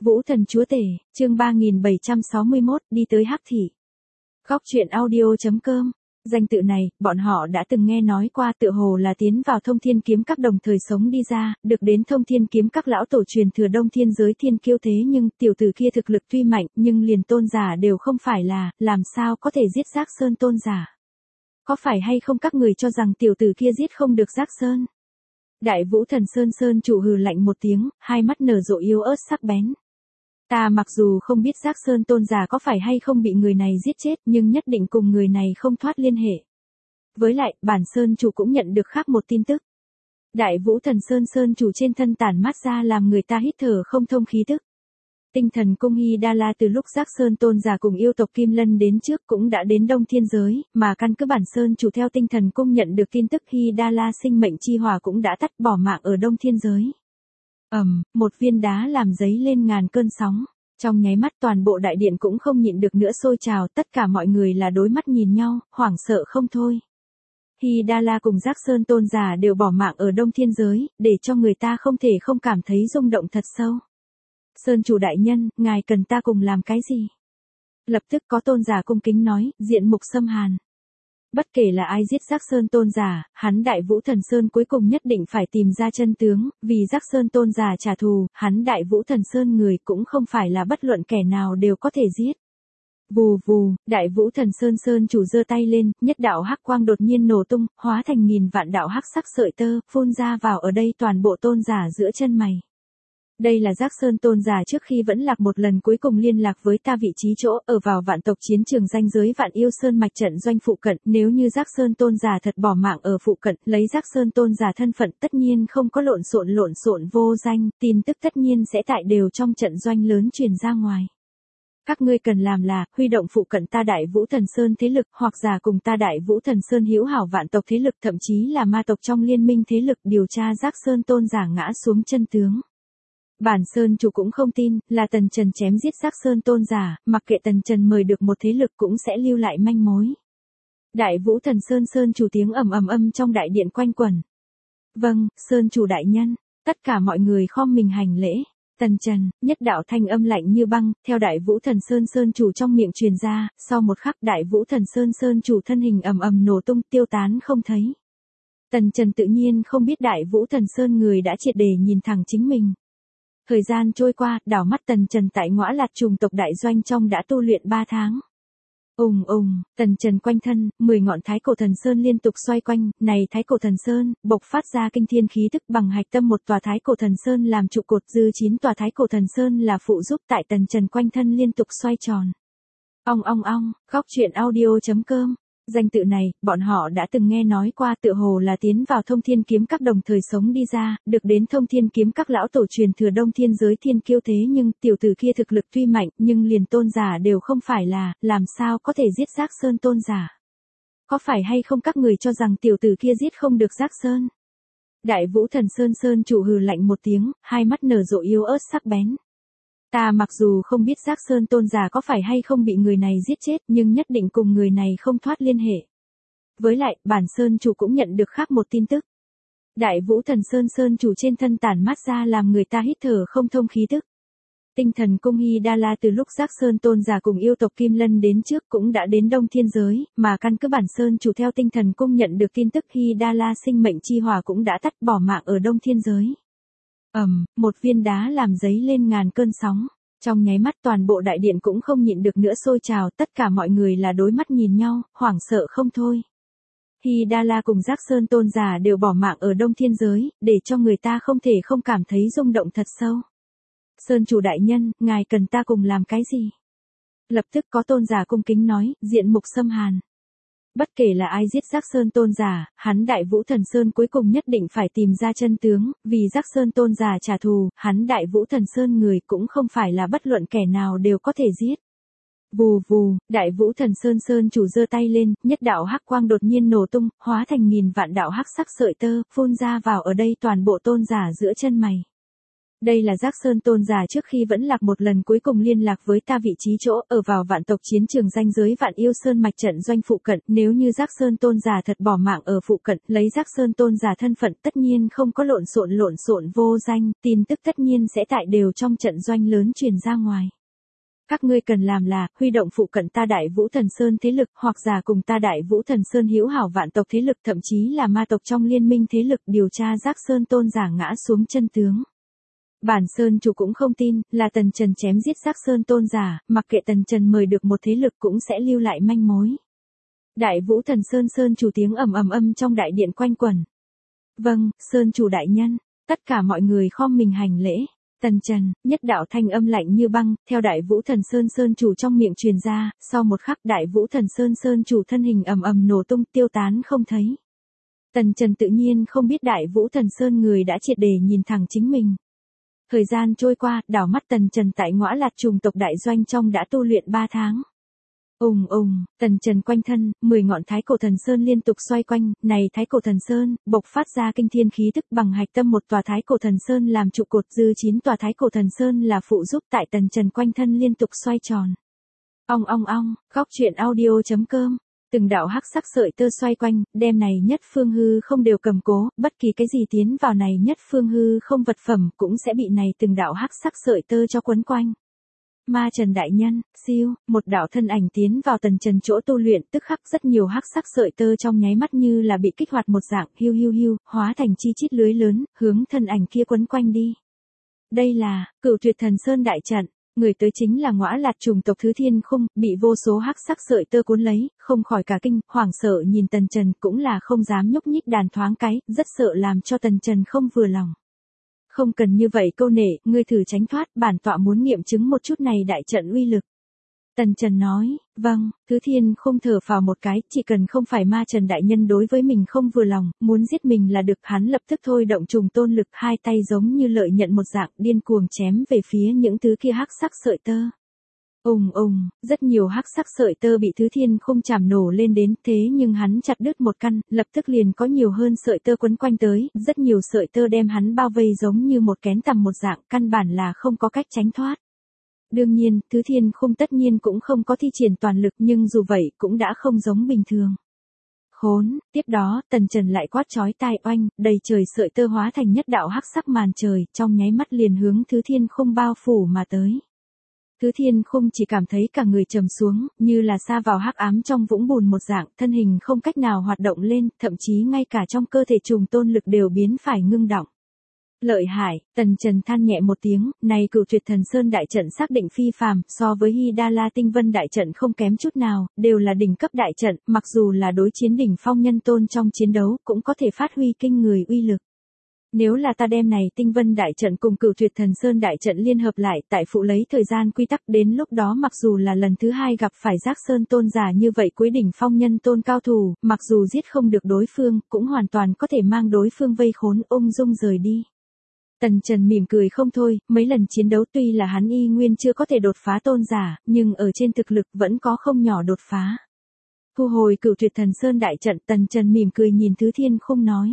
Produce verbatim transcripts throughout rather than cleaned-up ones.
Vũ Thần Chúa Tể, chương ba nghìn bảy trăm sáu mươi mốt, đi tới Hắc Thị. Góc truyện audio.com. Danh tự này, bọn họ đã từng nghe nói qua, tựa hồ là tiến vào Thông Thiên Kiếm Các đồng thời sống đi ra, được đến Thông Thiên Kiếm Các lão tổ truyền thừa Đông Thiên giới thiên kiêu thế nhưng tiểu tử kia thực lực tuy mạnh nhưng liền tôn giả đều không phải là, làm sao có thể giết Giác Sơn tôn giả. Có phải hay không các người cho rằng tiểu tử kia giết không được Giác Sơn? Đại Vũ Thần Sơn Sơn chủ hừ lạnh một tiếng, hai mắt nở rộ yếu ớt sắc bén. Ta mặc dù không biết Giác Sơn tôn giả có phải hay không bị người này giết chết nhưng nhất định cùng người này không thoát liên hệ. Với lại, bản Sơn chủ cũng nhận được khác một tin tức. Đại Vũ Thần Sơn Sơn chủ trên thân tản mát ra làm người ta hít thở không thông khí tức. Tinh thần cung Hy Đa La từ lúc Giác Sơn tôn giả cùng yêu tộc Kim Lân đến trước cũng đã đến Đông Thiên giới, mà căn cứ bản Sơn chủ theo tinh thần cung nhận được tin tức Hy Đa La sinh mệnh chi hỏa cũng đã tắt bỏ mạng ở Đông Thiên giới. Ầm, um, một viên đá làm dấy lên ngàn cơn sóng. Trong nháy mắt toàn bộ đại điện cũng không nhịn được nữa sôi trào, tất cả mọi người là đối mắt nhìn nhau, hoảng sợ không thôi. Hy Đa La cùng Giác Sơn tôn giả đều bỏ mạng ở Đông Thiên giới, để cho người ta không thể không cảm thấy rung động thật sâu. Sơn chủ đại nhân, ngài cần ta cùng làm cái gì? Lập tức có tôn giả cung kính nói, diện mục xâm hàn. Bất kể là ai giết Giác Sơn tôn giả, hắn Đại Vũ Thần Sơn cuối cùng nhất định phải tìm ra chân tướng, vì Giác Sơn tôn giả trả thù, hắn Đại Vũ Thần Sơn người cũng không phải là bất luận kẻ nào đều có thể giết. Vù vù, Đại Vũ Thần Sơn Sơn chủ giơ tay lên, nhất đạo hắc quang đột nhiên nổ tung, hóa thành nghìn vạn đạo hắc sắc sợi tơ, phun ra vào ở đây toàn bộ tôn giả giữa chân mày. Đây là Giác Sơn tôn giả trước khi vẫn lạc một lần cuối cùng liên lạc với ta vị trí chỗ ở vào vạn tộc chiến trường ranh giới vạn yêu sơn mạch trận doanh phụ cận, nếu như Giác Sơn tôn giả thật bỏ mạng ở phụ cận, lấy Giác Sơn tôn giả thân phận tất nhiên không có lộn xộn lộn xộn vô danh, tin tức tất nhiên sẽ tại đều trong trận doanh lớn truyền ra ngoài. Các ngươi cần làm là, huy động phụ cận ta Đại Vũ Thần Sơn thế lực, hoặc giả cùng ta Đại Vũ Thần Sơn hữu hảo vạn tộc thế lực, thậm chí là ma tộc trong liên minh thế lực điều tra Giác Sơn tôn giả ngã xuống chân tướng. Bản Sơn chủ cũng không tin, là Tần Trần chém giết Giác Sơn tôn giả, mặc kệ Tần Trần mời được một thế lực cũng sẽ lưu lại manh mối. Đại Vũ Thần Sơn Sơn chủ tiếng ầm ầm âm trong đại điện quanh quẩn. Vâng, Sơn chủ đại nhân, tất cả mọi người khom mình hành lễ. Tần Trần, nhất đạo thanh âm lạnh như băng, theo Đại Vũ Thần Sơn Sơn chủ trong miệng truyền ra, sau một khắc Đại Vũ Thần Sơn Sơn chủ thân hình ầm ầm nổ tung tiêu tán không thấy. Tần Trần tự nhiên không biết Đại Vũ Thần Sơn người đã triệt để nhìn thẳng chính mình. Thời gian trôi qua, đảo mắt Tần Trần tại Ngõa Lạt trùng tộc đại doanh trong đã tu luyện ba tháng. Ùng ùng, Tần Trần quanh thân, mười ngọn Thái Cổ Thần Sơn liên tục xoay quanh, này Thái Cổ Thần Sơn, bộc phát ra kinh thiên khí tức bằng hạch tâm một tòa Thái Cổ Thần Sơn làm trụ cột, dư chín tòa Thái Cổ Thần Sơn là phụ giúp tại Tần Trần quanh thân liên tục xoay tròn. Ong ong ong, góc truyện audio.com. Danh tự này, bọn họ đã từng nghe nói qua, tựa hồ là tiến vào Thông Thiên Kiếm Các đồng thời sống đi ra, được đến Thông Thiên Kiếm Các lão tổ truyền thừa Đông Thiên giới thiên kiêu thế nhưng tiểu tử kia thực lực tuy mạnh nhưng liền tôn giả đều không phải là, làm sao có thể giết Giác Sơn tôn giả. Có phải hay không các người cho rằng tiểu tử kia giết không được Giác Sơn? Đại Vũ Thần Sơn Sơn chủ hừ lạnh một tiếng, hai mắt nở rộ yếu ớt sắc bén. Ta mặc dù không biết Giác Sơn tôn giả có phải hay không bị người này giết chết nhưng nhất định cùng người này không thoát liên hệ. Với lại, bản Sơn chủ cũng nhận được khác một tin tức. Đại Vũ Thần Sơn Sơn chủ trên thân tản mát ra làm người ta hít thở không thông khí tức. Tinh thần cung Hy Đa La từ lúc Giác Sơn tôn giả cùng yêu tộc Kim Lân đến trước cũng đã đến Đông Thiên giới, mà căn cứ bản Sơn chủ theo tinh thần cung nhận được tin tức Hy Đa La sinh mệnh chi hỏa cũng đã tắt bỏ mạng ở Đông Thiên giới. Ầm, um, một viên đá làm dấy lên ngàn cơn sóng. Trong nháy mắt toàn bộ đại điện cũng không nhịn được nữa sôi trào, tất cả mọi người là đối mắt nhìn nhau, hoảng sợ không thôi. Hy Đa La cùng Giác Sơn tôn giả đều bỏ mạng ở Đông Thiên giới, để cho người ta không thể không cảm thấy rung động thật sâu. Sơn chủ đại nhân, ngài cần ta cùng làm cái gì? Lập tức có tôn giả cung kính nói, diện mục xâm hàn. Bất kể là ai giết Giác Sơn tôn giả, hắn Đại Vũ Thần Sơn cuối cùng nhất định phải tìm ra chân tướng, vì Giác Sơn tôn giả trả thù, hắn Đại Vũ Thần Sơn người cũng không phải là bất luận kẻ nào đều có thể giết. Vù vù, Đại Vũ Thần Sơn Sơn chủ giơ tay lên, nhất đạo hắc quang đột nhiên nổ tung, hóa thành nghìn vạn đạo hắc sắc sợi tơ, phun ra vào ở đây toàn bộ tôn giả giữa chân mày. Đây là Giác Sơn Tôn giả trước khi vẫn lạc một lần cuối cùng liên lạc với ta vị trí chỗ ở vào vạn tộc chiến trường ranh giới vạn yêu sơn mạch trận doanh phụ cận. Nếu như Giác Sơn Tôn giả thật bỏ mạng ở phụ cận, lấy Giác Sơn Tôn giả thân phận tất nhiên không có lộn xộn lộn xộn vô danh, tin tức tất nhiên sẽ tại đều trong trận doanh lớn truyền ra ngoài. Các ngươi cần làm là, huy động phụ cận ta Đại Vũ Thần Sơn thế lực, hoặc giả cùng ta Đại Vũ Thần Sơn hữu hảo vạn tộc thế lực, thậm chí là ma tộc trong liên minh thế lực điều tra Giác Sơn Tôn giả ngã xuống chân tướng. Bản Sơn chủ cũng không tin, là Tần Trần chém giết Giác Sơn Tôn giả, mặc kệ Tần Trần mời được một thế lực cũng sẽ lưu lại manh mối. Đại Vũ Thần Sơn Sơn chủ tiếng ầm ầm âm trong đại điện quanh quẩn. Vâng, Sơn chủ đại nhân, tất cả mọi người khom mình hành lễ. Tần Trần, nhất đạo thanh âm lạnh như băng, theo Đại Vũ Thần Sơn Sơn chủ trong miệng truyền ra, sau một khắc Đại Vũ Thần Sơn Sơn chủ thân hình ầm ầm nổ tung tiêu tán không thấy. Tần Trần tự nhiên không biết Đại Vũ Thần Sơn người đã triệt để nhìn thẳng chính mình. Thời gian trôi qua, đảo mắt Tần Trần tại Ngõa Lạt trùng tộc đại doanh trong đã tu luyện ba tháng. Ùng ùng, Tần Trần quanh thân, mười ngọn Thái Cổ Thần Sơn liên tục xoay quanh, này Thái Cổ Thần Sơn, bộc phát ra kinh thiên khí tức bằng hạch tâm một tòa Thái Cổ Thần Sơn làm trụ cột, dư chín tòa Thái Cổ Thần Sơn là phụ giúp tại Tần Trần quanh thân liên tục xoay tròn. Ong ong ong, góc truyện audio chấm com. Từng đạo hắc sắc sợi tơ xoay quanh, đem này nhất phương hư không đều cầm cố, bất kỳ cái gì tiến vào này nhất phương hư không vật phẩm cũng sẽ bị này từng đạo hắc sắc sợi tơ cho quấn quanh. Ma Trần đại nhân, siêu, một đạo thân ảnh tiến vào Tần Trần chỗ tu luyện, tức khắc rất nhiều hắc sắc sợi tơ trong nháy mắt như là bị kích hoạt một dạng, hiu hiu hiu, hóa thành chi chít lưới lớn, hướng thân ảnh kia quấn quanh đi. Đây là Cửu Tuyệt Thần Sơn đại trận. Người tới chính là Ngõa Lạt trùng tộc Thứ Thiên Khung, bị vô số hắc sắc sợi tơ cuốn lấy, không khỏi cả kinh, hoảng sợ nhìn Tần Trần cũng là không dám nhúc nhích đàn thoáng cái, rất sợ làm cho Tần Trần không vừa lòng. Không cần như vậy câu nể, ngươi thử tránh thoát, bản tọa muốn nghiệm chứng một chút này đại trận uy lực. Tần Trần nói, vâng, Thứ Thiên Khung thở phào một cái, chỉ cần không phải Ma Trần đại nhân đối với mình không vừa lòng, muốn giết mình là được, hắn lập tức thôi động trùng tôn lực, hai tay giống như lợi nhận một dạng, điên cuồng chém về phía những thứ kia hắc sắc sợi tơ. Ùng ùng, rất nhiều hắc sắc sợi tơ bị Thứ Thiên Khung chảm nổ lên đến, thế nhưng hắn chặt đứt một căn, lập tức liền có nhiều hơn sợi tơ quấn quanh tới, rất nhiều sợi tơ đem hắn bao vây giống như một kén tằm một dạng, căn bản là không có cách tránh thoát. Đương nhiên, Thứ Thiên Khung tất nhiên cũng không có thi triển toàn lực, nhưng dù vậy cũng đã không giống bình thường. Khốn, tiếp đó, Tần Trần lại quát chói tai oanh, đầy trời sợi tơ hóa thành nhất đạo hắc sắc màn trời, trong nháy mắt liền hướng Thứ Thiên Khung bao phủ mà tới. Thứ Thiên Khung chỉ cảm thấy cả người trầm xuống, như là sa vào hắc ám trong vũng bùn một dạng, thân hình không cách nào hoạt động lên, thậm chí ngay cả trong cơ thể trùng tôn lực đều biến phải ngưng đọng. Lợi hại, Tần Trần than nhẹ một tiếng, này Cửu Tuyệt Thần Sơn đại trận xác định phi phàm, so với Hy Đa La Tinh Vân đại trận không kém chút nào, đều là đỉnh cấp đại trận, mặc dù là đối chiến đỉnh phong nhân tôn trong chiến đấu, cũng có thể phát huy kinh người uy lực. Nếu là ta đem này Tinh Vân đại trận cùng Cửu Tuyệt Thần Sơn đại trận liên hợp lại, tại phụ lấy thời gian quy tắc, đến lúc đó mặc dù là lần thứ hai gặp phải Giác Sơn Tôn giả như vậy cuối đỉnh phong nhân tôn cao thủ, mặc dù giết không được đối phương, cũng hoàn toàn có thể mang đối phương vây khốn, ung dung rời đi. Tần Trần mỉm cười không thôi, mấy lần chiến đấu tuy là hắn y nguyên chưa có thể đột phá tôn giả, nhưng ở trên thực lực vẫn có không nhỏ đột phá. Thu hồi Cửu Tuyệt Thần Sơn đại trận, Tần Trần mỉm cười nhìn Thứ Thiên Khung nói.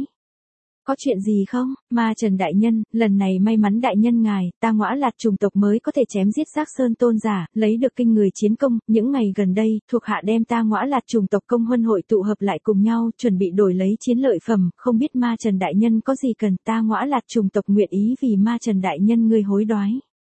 Có chuyện gì không, Ma Trần đại nhân, lần này may mắn đại nhân ngài, ta Ngõa Lạt trùng tộc mới có thể chém giết Giác Sơn Tôn giả, lấy được kinh người chiến công, những ngày gần đây, thuộc hạ đem ta Ngõa Lạt trùng tộc công huân hội tụ hợp lại cùng nhau, chuẩn bị đổi lấy chiến lợi phẩm, không biết Ma Trần đại nhân có gì cần, ta Ngõa Lạt trùng tộc nguyện ý vì Ma Trần đại nhân ngươi hối đoái.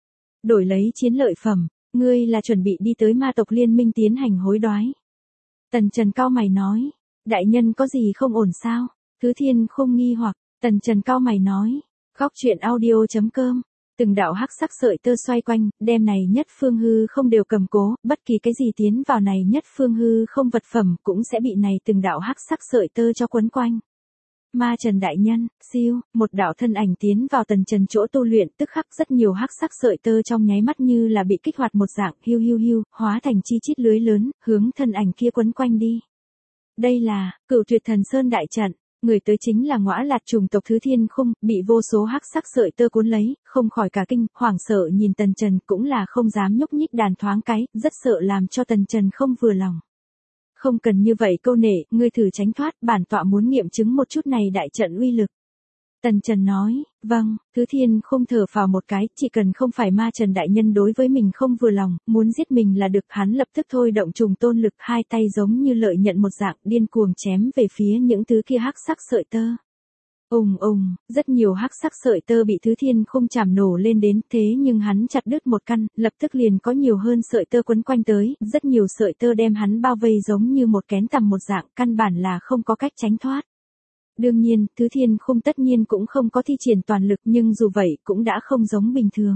Đổi lấy chiến lợi phẩm, ngươi là chuẩn bị đi tới ma tộc liên minh tiến hành hối đoái. Tần Trần cau mày nói, đại nhân có gì không ổn sao? Thứ Thiên Khung nghi hoặc. Tần Trần cau mày nói, góc truyện audio chấm com, từng đạo hắc sắc sợi tơ xoay quanh, đem này nhất phương hư không đều cầm cố, bất kỳ cái gì tiến vào này nhất phương hư không vật phẩm cũng sẽ bị này từng đạo hắc sắc sợi tơ cho quấn quanh. Ma Trần đại nhân, siêu, một đạo thân ảnh tiến vào Tần Trần chỗ tu luyện, tức khắc rất nhiều hắc sắc sợi tơ trong nháy mắt như là bị kích hoạt một dạng, hiu hiu hiu, hóa thành chi chít lưới lớn, hướng thân ảnh kia quấn quanh đi. Đây là Cửu Tuyệt Thần Sơn đại trận. Người tới chính là Ngõa Lạt trùng tộc Thứ Thiên Khung, bị vô số hắc sắc sợi tơ cuốn lấy, không khỏi cả kinh, hoảng sợ nhìn Tần Trần cũng là không dám nhúc nhích đàn thoáng cái, rất sợ làm cho Tần Trần không vừa lòng. Không cần như vậy câu nể, ngươi thử tránh thoát, bản tọa muốn nghiệm chứng một chút này đại trận uy lực. Tần Trần nói, vâng, Thứ Thiên không thở phào một cái, chỉ cần không phải ma Trần đại nhân đối với mình không vừa lòng, muốn giết mình là được. Hắn lập tức thôi động trùng tôn lực, hai tay giống như lợi nhận một dạng điên cuồng chém về phía những thứ kia hắc sắc sợi tơ. Ùng ùng, rất nhiều hắc sắc sợi tơ bị Thứ Thiên không chạm nổ lên đến, thế nhưng hắn chặt đứt một căn, lập tức liền có nhiều hơn sợi tơ quấn quanh tới, rất nhiều sợi tơ đem hắn bao vây giống như một kén tằm một dạng, căn bản là không có cách tránh thoát. Đương nhiên, Thứ Thiên không tất nhiên cũng không có thi triển toàn lực, nhưng dù vậy cũng đã không giống bình thường.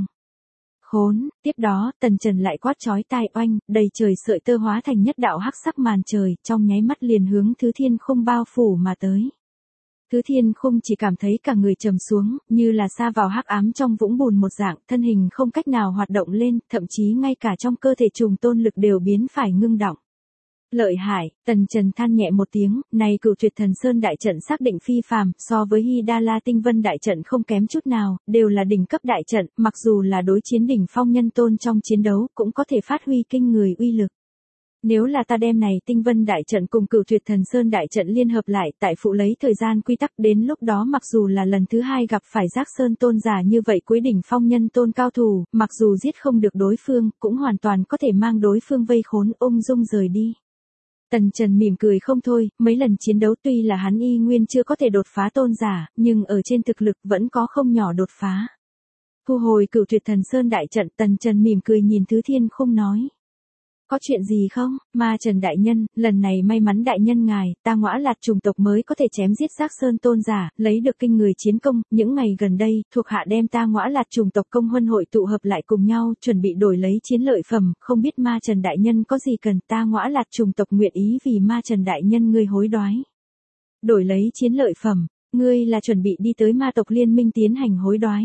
Khốn, tiếp đó, Tần Trần lại quát chói tai oanh, đầy trời sợi tơ hóa thành nhất đạo hắc sắc màn trời, trong nháy mắt liền hướng Thứ Thiên không bao phủ mà tới. Thứ Thiên không chỉ cảm thấy cả người trầm xuống, như là sa vào hắc ám trong vũng bùn một dạng, thân hình không cách nào hoạt động lên, thậm chí ngay cả trong cơ thể trùng tôn lực đều biến phải ngưng đọng. Lợi hại, Tần Trần than nhẹ một tiếng, này Cửu Tuyệt Thần Sơn đại trận xác định phi phàm, so với Hy Đa La Tinh Vân đại trận không kém chút nào, đều là đỉnh cấp đại trận, mặc dù là đối chiến đỉnh phong nhân tôn trong chiến đấu, cũng có thể phát huy kinh người uy lực. Nếu là ta đem này Tinh Vân đại trận cùng Cửu Tuyệt Thần Sơn đại trận liên hợp lại, tại phụ lấy thời gian quy tắc, đến lúc đó mặc dù là lần thứ hai gặp phải Giác Sơn tôn giả như vậy cuối đỉnh phong nhân tôn cao thủ, mặc dù giết không được đối phương, cũng hoàn toàn có thể mang đối phương vây khốn ung dung rời đi. Tần Trần mỉm cười không thôi, mấy lần chiến đấu tuy là hắn y nguyên chưa có thể đột phá tôn giả, nhưng ở trên thực lực vẫn có không nhỏ đột phá. Thu hồi Cửu Tuyệt Thần Sơn đại trận, Tần Trần mỉm cười nhìn Thứ Thiên không nói. Có chuyện gì không, ma Trần đại nhân, lần này may mắn đại nhân ngài, ta Ngõa Lạt chủng tộc mới có thể chém giết Giác Sơn tôn giả, lấy được kinh người chiến công, những ngày gần đây, thuộc hạ đem ta Ngõa Lạt chủng tộc công huân hội tụ hợp lại cùng nhau, chuẩn bị đổi lấy chiến lợi phẩm, không biết ma Trần đại nhân có gì cần, ta Ngõa Lạt chủng tộc nguyện ý vì ma Trần đại nhân ngươi hối đoái. Đổi lấy chiến lợi phẩm, ngươi là chuẩn bị đi tới ma tộc liên minh tiến hành hối đoái.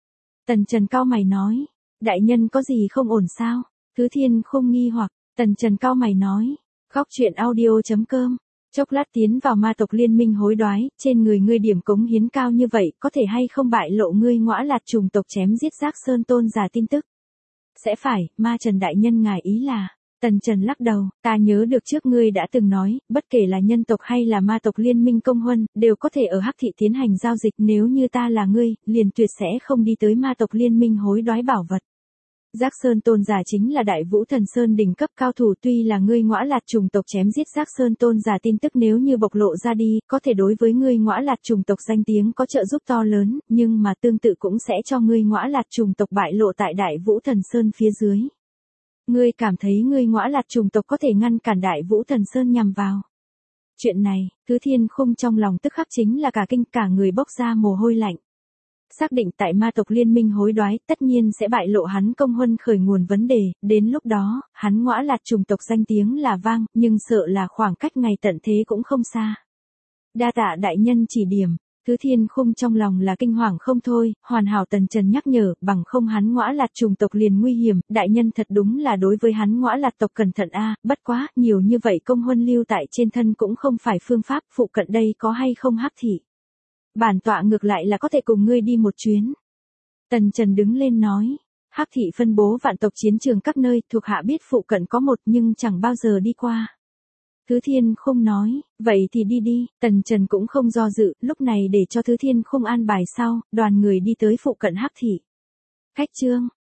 Tần Trần cau mày nói, đại nhân có gì không ổn sao? Thứ Thiên không nghi hoặc, Tần Trần cau mày nói, khóc chuyện audio chấm com, chốc lát tiến vào ma tộc liên minh hối đoái, trên người ngươi điểm cống hiến cao như vậy, có thể hay không bại lộ ngươi Ngõa Lạt chủng tộc chém giết Giác Sơn tôn giả tin tức? Sẽ phải, ma Trần đại nhân ngài ý là, Tần Trần lắc đầu, ta nhớ được trước ngươi đã từng nói, bất kể là nhân tộc hay là ma tộc liên minh công huân, đều có thể ở Hắc Thị tiến hành giao dịch, nếu như ta là ngươi, liền tuyệt sẽ không đi tới ma tộc liên minh hối đoái bảo vật. Giác Sơn tôn giả chính là Đại Vũ Thần Sơn đỉnh cấp cao thủ, tuy là ngươi Ngõa Lạt chủng tộc chém giết Giác Sơn tôn giả tin tức nếu như bộc lộ ra đi, có thể đối với ngươi Ngõa Lạt chủng tộc danh tiếng có trợ giúp to lớn, nhưng mà tương tự cũng sẽ cho ngươi Ngõa Lạt chủng tộc bại lộ tại Đại Vũ Thần Sơn phía dưới. Ngươi cảm thấy ngươi Ngõa Lạt chủng tộc có thể ngăn cản Đại Vũ Thần Sơn nhằm vào? Chuyện này, Thứ Thiên không trong lòng tức khắc chính là cả kinh, cả người bốc ra mồ hôi lạnh. Xác định tại ma tộc liên minh hối đoái, tất nhiên sẽ bại lộ hắn công huân khởi nguồn vấn đề, đến lúc đó, hắn Ngõa Lạt chủng tộc danh tiếng là vang, nhưng sợ là khoảng cách ngày tận thế cũng không xa. Đa tạ đại nhân chỉ điểm, Thứ Thiên khung trong lòng là kinh hoàng không thôi, hoàn hảo Tần Trần nhắc nhở, bằng không hắn Ngõa Lạt chủng tộc liền nguy hiểm, đại nhân thật đúng là đối với hắn Ngõa Lạt tộc cẩn thận a, bất quá, nhiều như vậy công huân lưu tại trên thân cũng không phải phương pháp, phụ cận đây có hay không Hắc Thị? Bản tọa ngược lại là có thể cùng ngươi đi một chuyến. Tần Trần đứng lên nói, Hắc Thị phân bố vạn tộc chiến trường các nơi, thuộc hạ biết phụ cận có một nhưng chẳng bao giờ đi qua. Thứ Thiên không nói, vậy thì đi đi, Tần Trần cũng không do dự, lúc này để cho Thứ Thiên không an bài sau, đoàn người đi tới phụ cận Hắc Thị. Khách trương,